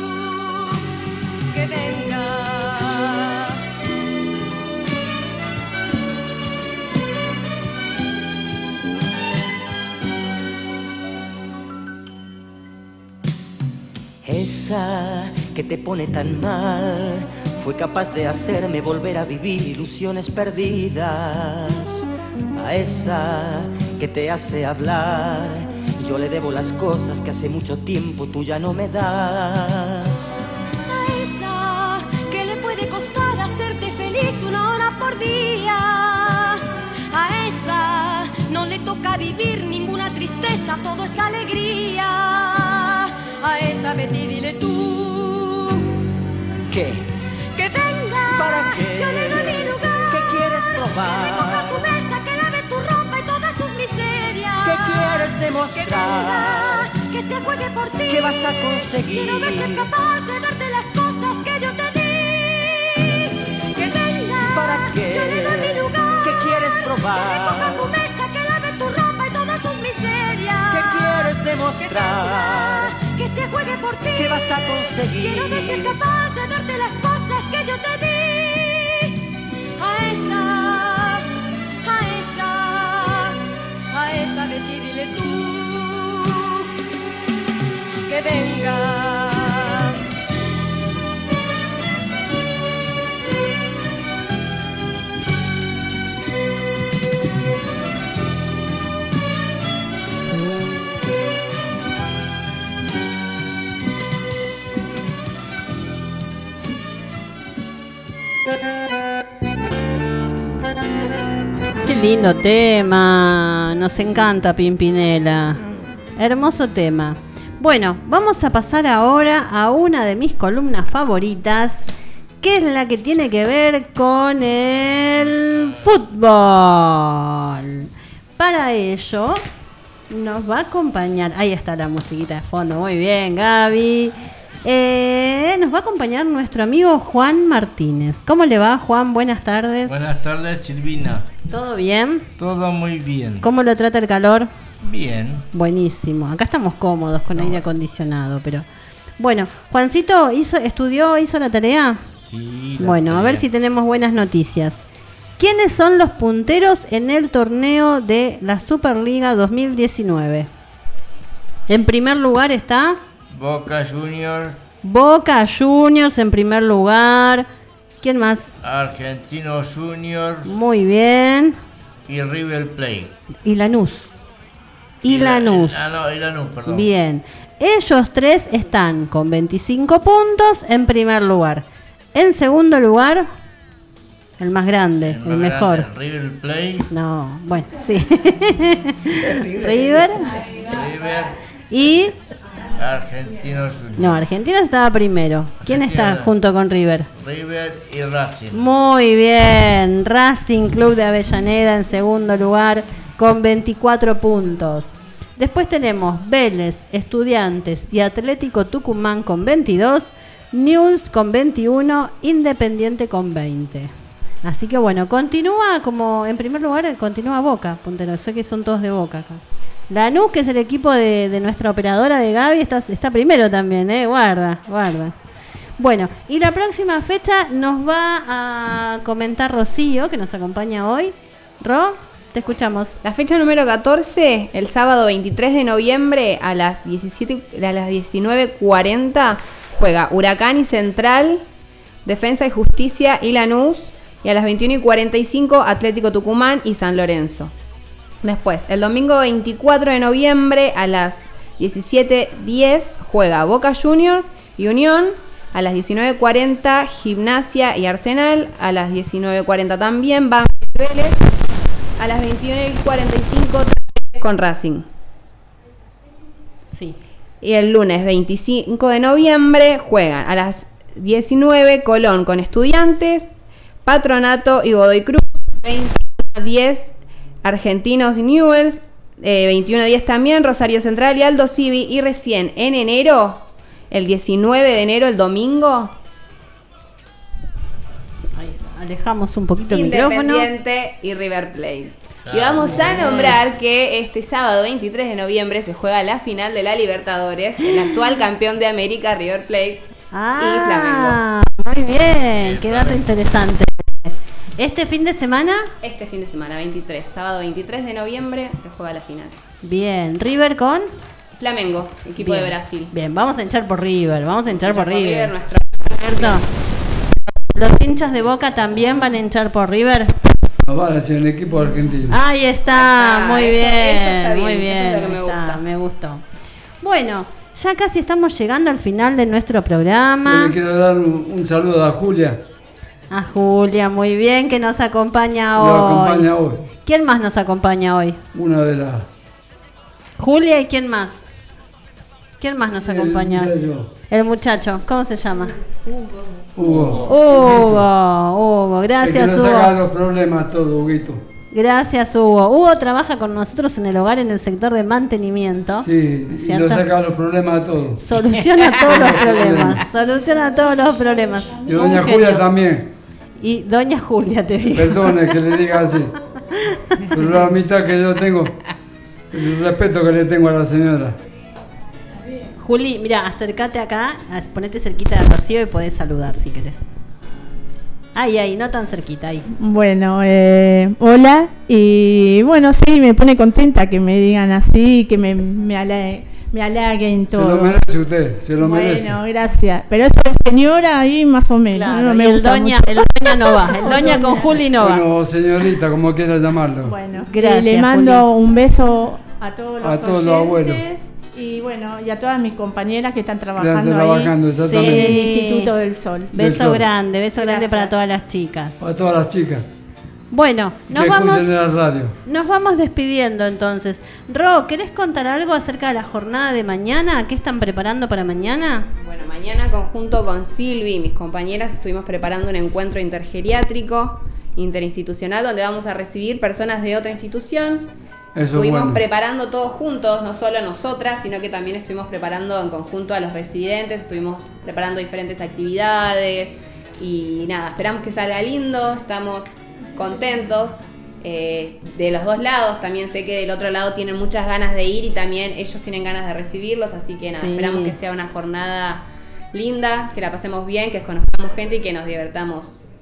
tú que venga. Esa que te pone tan mal fue capaz de hacerme volver a vivir ilusiones perdidas. A esa que te hace hablar, yo le debo las cosas que hace mucho tiempo tú ya no me das. A esa que le puede costar hacerte feliz una hora por día. A esa no le toca vivir ninguna tristeza, todo es alegría. A esa Betty dile tú ¿Qué? que venga. ¿Para qué? Yo le doy mi lugar. ¿Qué quieres Que recoja probar? tu mesa, que lave tu ropa y todas tus miserias. ¿Qué quieres Que demostrar? venga, que se juegue por ti. ¿Qué vas a conseguir? Quiero ver si es capaz de darte las cosas que yo te di. Que venga. ¿Para qué? Yo le doy mi lugar. ¿Qué quieres Que probar? recoja tu mesa, que lave tu ropa y todas tus miserias. ¿Qué quieres Que demostrar? venga, que se juegue por ti. ¿Qué vas a conseguir? Quiero ver si es capaz de darte las cosas que yo te di. A esa, a esa, a esa de ti dile tú que venga. Qué lindo tema, nos encanta Pimpinela. Hermoso tema. Bueno, vamos a pasar ahora a una de mis columnas favoritas, que es la que tiene que ver con el fútbol. Para ello nos va a acompañar, ahí está la musiquita de fondo, muy bien Gaby. Eh, nos va a acompañar nuestro amigo Juan Martínez. ¿Cómo le va, Juan? Buenas tardes. Buenas tardes, Silvina. ¿Todo bien? Todo muy bien. ¿Cómo lo trata el calor? Bien. Buenísimo. Acá estamos cómodos con aire acondicionado, pero bueno, Juancito hizo, estudió, hizo la tarea. Sí. la Bueno, a ver tarea. si tenemos buenas noticias. ¿Quiénes son los punteros en el torneo de la Superliga dos mil diecinueve? En primer lugar está Boca Juniors. Boca Juniors en primer lugar. ¿Quién más? Argentinos Juniors. Muy bien. Y River Plate. Y Lanús. Y, y Lanús. La, ah, no, y Lanús, perdón. Bien. Ellos tres están con veinticinco puntos en primer lugar. En segundo lugar, el más grande, el, el más mejor. Grande, River Plate. No, bueno, sí. River. River. Y... Argentinos Juniors. No, Argentinos estaba primero. ¿Quién Argentina, está junto con River? River y Racing. Muy bien. Racing Club de Avellaneda en segundo lugar con veinticuatro puntos. Después tenemos Vélez, Estudiantes y Atlético Tucumán con veintidós, Newell's con veintiuno, Independiente con veinte. Así que bueno, continúa como en primer lugar, continúa Boca, puntero. Sé que son todos de Boca acá. Lanús, que es el equipo de, de nuestra operadora de Gaby, está, está primero también, ¿eh? Guarda, guarda. Bueno, y la próxima fecha nos va a comentar Rocío, que nos acompaña hoy. Ro, te escuchamos. La fecha número catorce, el sábado veintitrés de noviembre a las diecisiete, a las diecinueve cuarenta, juega Huracán y Central, Defensa y Justicia y Lanús, y a las veintiuno y cuarenta y cinco Atlético Tucumán y San Lorenzo. Después, el domingo veinticuatro de noviembre a las diecisiete diez juega Boca Juniors y Unión. A las diecinueve cuarenta Gimnasia y Arsenal. A las diecinueve cuarenta también Banfield y Vélez. A las veintiuno y cuarenta y cinco con Racing. Sí. Y el lunes veinticinco de noviembre juegan a las diecinueve Colón con Estudiantes, Patronato y Godoy Cruz. veintiuno a diez Argentinos y Newell's, eh, veintiuno a diez también Rosario Central y Aldo Civi. Y recién en enero, el diecinueve de enero, el domingo, ahí está. Alejamos un poquito el micrófono. Independiente y River Plate. Y vamos a nombrar que este sábado veintitrés de noviembre se juega la final de la Libertadores, el actual campeón de América, River Plate, ah, y Flamengo. Muy bien, qué dato interesante. ¿Este fin de semana? Este fin de semana, veintitrés, sábado veintitrés de noviembre, se juega la final. Bien, River con Flamengo, equipo bien, de Brasil. Bien, vamos a hinchar por River, vamos a hinchar por, por River. River nuestro... ¿Cierto? ¿Los hinchas de Boca también van a hinchar por River? No, van a ser el equipo argentino. Ahí está, ah, muy eso, bien, eso está bien, muy bien. Eso es lo que me está, gusta. Me gustó. Bueno, ya casi estamos llegando al final de nuestro programa. Yo le quiero dar un, un saludo a Julia. A Julia, muy bien, que nos acompaña Nos hoy. acompaña hoy. ¿Quién más nos acompaña hoy? Una de las... Julia, ¿y quién más? ¿Quién más nos acompaña? El muchacho. El muchacho, ¿cómo se llama? Hugo. Hugo, Hugo, gracias el que nos Hugo. saca los problemas todo, Huguito. Gracias Hugo. Hugo trabaja con nosotros en el hogar en el sector de mantenimiento. Sí, y nos saca los problemas a todos. Soluciona todos los problemas. Soluciona todos los problemas. Y doña Un Julia genio. también. Y doña Julia, te digo. Perdone que le diga así. Pero la amistad que yo tengo, el respeto que le tengo a la señora. Juli, mira, acércate acá, ponete cerquita de Rocío y podés saludar si querés. Ahí, ahí, no tan cerquita, ahí. Bueno, eh, hola, y bueno, sí, me pone contenta que me digan así, que me, me, halague, me halaguen todo. Se lo merece usted, se lo bueno, merece. Bueno, gracias, pero eso de señora ahí más o menos. Claro, no y me el gusta doña, mucho. el doña no va, el doña con Juli no va. Bueno, señorita, como quiera llamarlo. Bueno, gracias, y le mando Juli. un beso a todos los A todos los abuelos. oyentes. Y bueno, y a todas mis compañeras que están trabajando, Están trabajando, ahí exactamente. en el Instituto del Sol. Beso Del Sol. grande, beso grande Gracias. para todas las chicas. A todas las chicas Bueno, nos que vamos, escuchen en la radio. nos vamos despidiendo entonces. Ro, ¿querés contar algo acerca de la jornada de mañana? ¿Qué están preparando para mañana? Bueno, mañana conjunto con Silvi y mis compañeras estuvimos preparando un encuentro intergeriátrico, interinstitucional, donde vamos a recibir personas de otra institución. Eso es Estuvimos bueno. preparando todos juntos, no solo nosotras, sino que también estuvimos preparando en conjunto a los residentes, estuvimos preparando diferentes actividades y nada, esperamos que salga lindo, estamos contentos eh, de los dos lados, también sé que del otro lado tienen muchas ganas de ir y también ellos tienen ganas de recibirlos, así que nada, Sí. esperamos que sea una jornada linda, que la pasemos bien, que conozcamos gente y que nos divertamos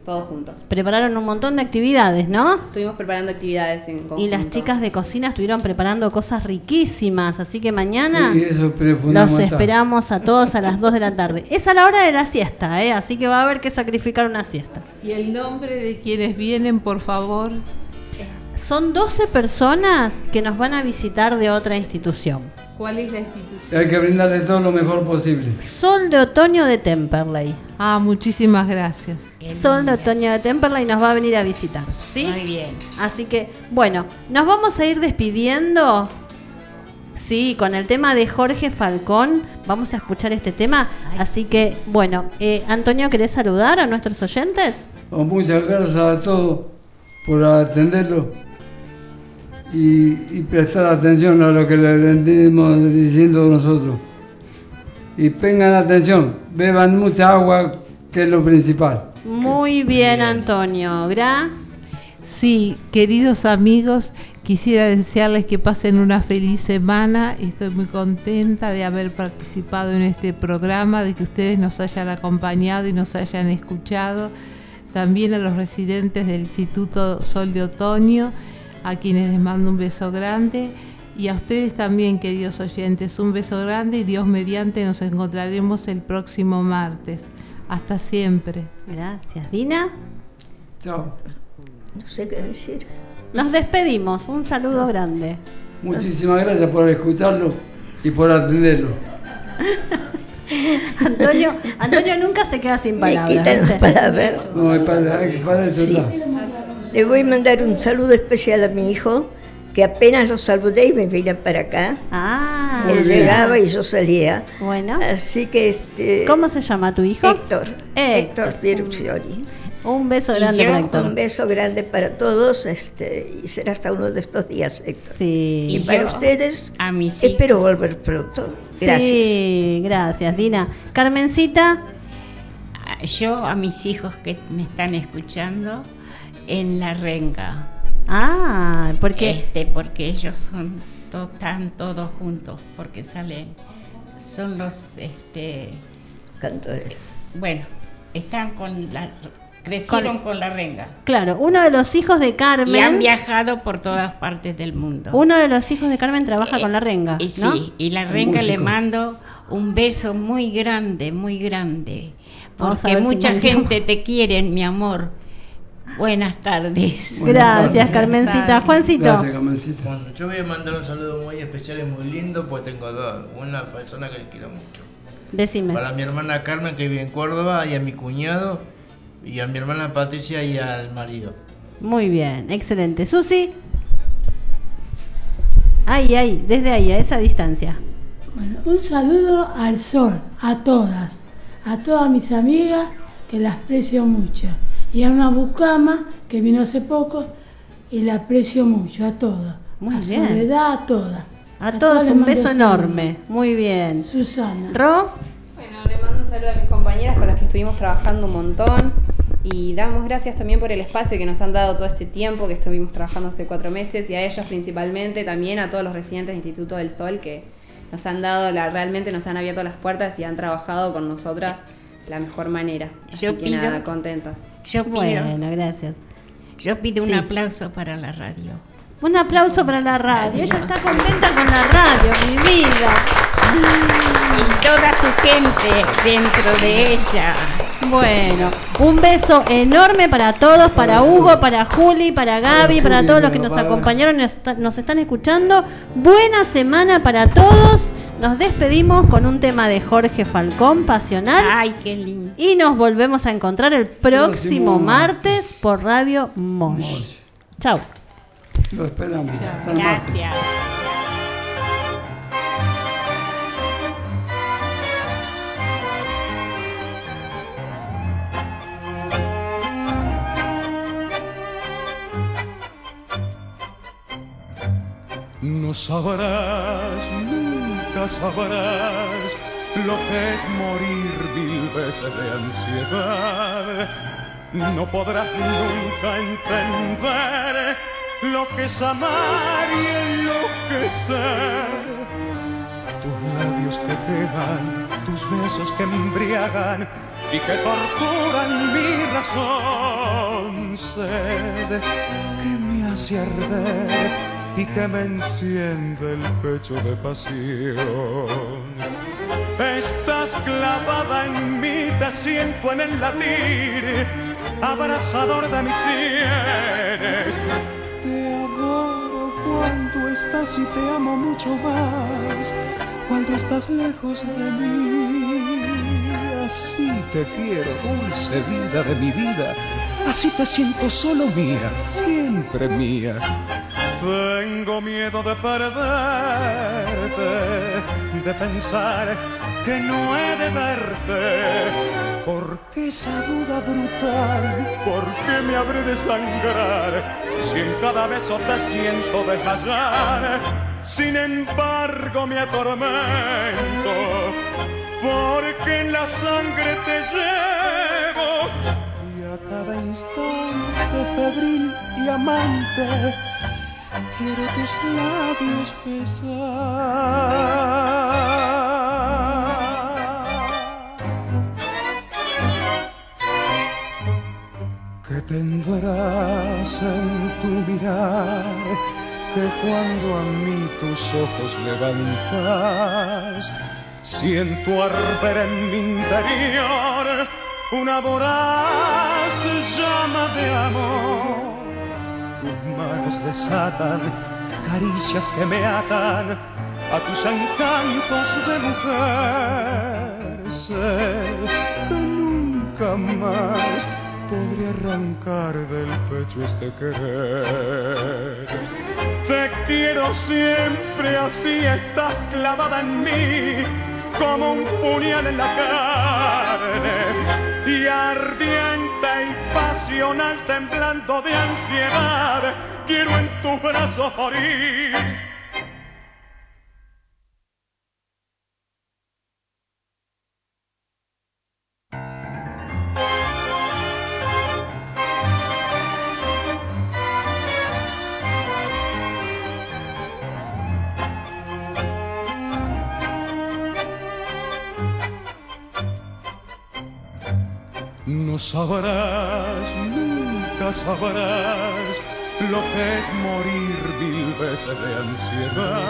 todos juntos. Prepararon un montón de actividades, ¿no? Estuvimos preparando actividades en conjunto. Y las chicas de cocina estuvieron preparando cosas riquísimas, así que mañana Sí, eso es los fundamental. esperamos a todos a las dos de la tarde. Es a la hora de la siesta, ¿eh? Así que va a haber que sacrificar una siesta. Y el nombre de quienes vienen, por favor. Son doce personas que nos van a visitar de otra institución. ¿Cuál es la institución? Hay que brindarles todo lo mejor posible. Sol de Otoño de Temperley. Ah, muchísimas gracias. Sol de Otoño de Temperley nos va a venir a visitar, ¿sí? Muy bien. Así que, bueno, nos vamos a ir despidiendo. Sí, con el tema de Jorge Falcón. Vamos a escuchar este tema. Así que, bueno, eh, Antonio, ¿querés saludar a nuestros oyentes? Oh, muchas gracias a todos por atenderlo y, y prestar atención a lo que le venimos diciendo nosotros. Y tengan atención, beban mucha agua, que es lo principal. Muy bien, Antonio. Gra. Sí, queridos amigos, quisiera desearles que pasen una feliz semana. Estoy muy contenta de haber participado en este programa, de que ustedes nos hayan acompañado y nos hayan escuchado. También a los residentes del Instituto Sol de Otoño, a quienes les mando un beso grande. Y a ustedes también, queridos oyentes, un beso grande y Dios mediante nos encontraremos el próximo martes. Hasta siempre. Gracias. ¿Dina? Chao. No sé qué decir. Nos despedimos. Un saludo grande. Muchísimas gracias por escucharlo y por atenderlo. Antonio, Antonio nunca se queda sin Me palabras. quitan las ¿viste? palabras. No, es para, para eso Sí. está. Le voy a mandar un saludo especial a mi hijo, que apenas lo saludé y me vine para acá. Ah, Él bien. llegaba y yo salía. Bueno. Así que este. ¿Cómo se llama tu hijo? Héctor. Héctor Pieruccioni. Un beso Y grande yo, para Héctor. Un beso grande para todos, este, y será hasta uno de estos días, Héctor. Sí. Y, Y para yo, ustedes, a mis espero volver pronto. Gracias. Sí, gracias, Dina. Carmencita. Yo a mis hijos que me están escuchando en La Renga. Ah, ¿por qué? Este, porque ellos son to- están todos juntos, porque salen, son los, este, cantores. Bueno, están con la, crecieron Con- con, La Renga Claro, uno de los hijos de Carmen. y han viajado por todas partes del mundo. Uno de los hijos de Carmen trabaja Eh, con La Renga, Y ¿no? sí, y La Renga le mando un beso muy grande, muy grande, Vamos a porque ver si mucha mañana- gente te quiere, mi amor. Buenas tardes. Gracias, Carmencita. Juancito. Gracias, Carmencita. Bueno, yo voy a mandar un saludo muy especial y muy lindo, porque tengo dos. Una persona que le quiero mucho. Decime. Para mi hermana Carmen, que vive en Córdoba, y a mi cuñado, y a mi hermana Patricia y al marido. Muy bien, excelente. Susi. Ahí, ahí, desde ahí, a esa distancia. Bueno, un saludo al sol, a todas, a todas mis amigas que las aprecio mucho. Y a una bucama que vino hace poco y la aprecio mucho, a todas. Muy a bien. Soledad, a todas. A, todos les un mando beso saludos. enorme. Muy bien. Susana. Ro. Bueno, le mando un saludo a mis compañeras con las que estuvimos trabajando un montón y damos gracias también por el espacio que nos han dado todo este tiempo que estuvimos trabajando hace cuatro meses y a ellos principalmente, también a todos los residentes del Instituto del Sol que nos han dado, la, realmente nos han abierto las puertas y han trabajado con nosotras de la mejor manera. Así Yo que pido- nada, contentas. Yo pido, Bueno, gracias. yo pido un Sí. aplauso para la radio. Un aplauso para la radio. Ella está contenta con la radio, mi vida. Y toda su gente dentro de ella. Bueno, un beso enorme para todos, para Hugo, para Juli, para Gaby, para todos los que nos acompañaron y nos, está- nos están escuchando. Buena semana para todos. Nos despedimos con un tema de Jorge Falcón, Pasional. Ay, qué lindo. Y nos volvemos a encontrar el próximo Próximo martes por Radio Mosh. Mosh. Chao. Lo esperamos. Hasta el martes. Gracias. No sabrás, nunca sabrás lo que es morir mil veces de ansiedad. No podrás nunca entender lo que es amar y enloquecer. Tus labios que queman tus besos que embriagan y que torturan mi razón, sed que me hace arder y que me enciende el pecho de pasión. Estás clavada en mí, te siento en el latir, abrazador de mis sienes. Te adoro cuando estás y te amo mucho más cuando estás lejos de mí. Así te quiero, dulce vida de mi vida, así te siento solo mía, siempre mía. Tengo miedo de perderte, de pensar que no he de verte. ¿Por qué esa duda brutal? ¿Por qué me habré de sangrar? Si en cada beso te siento desmayar. Sin embargo me atormento, porque en la sangre te llevo. Y a cada instante febril y amante quiero tus labios besar. ¿Qué tendrás en tu mirar que cuando a mí tus ojos levantas siento arder en mi interior una voraz llama de amor? Tus manos desatan caricias que me atan a tus encantos de mujer. Sé que nunca más podré arrancar del pecho este querer. Te quiero siempre, así estás clavada en mí, como un puñal en la carne, y ardiente y pasional, temblando de ansiedad, quiero en tus brazos morir. No sabrás, nunca sabrás lo que es morir mil veces de ansiedad.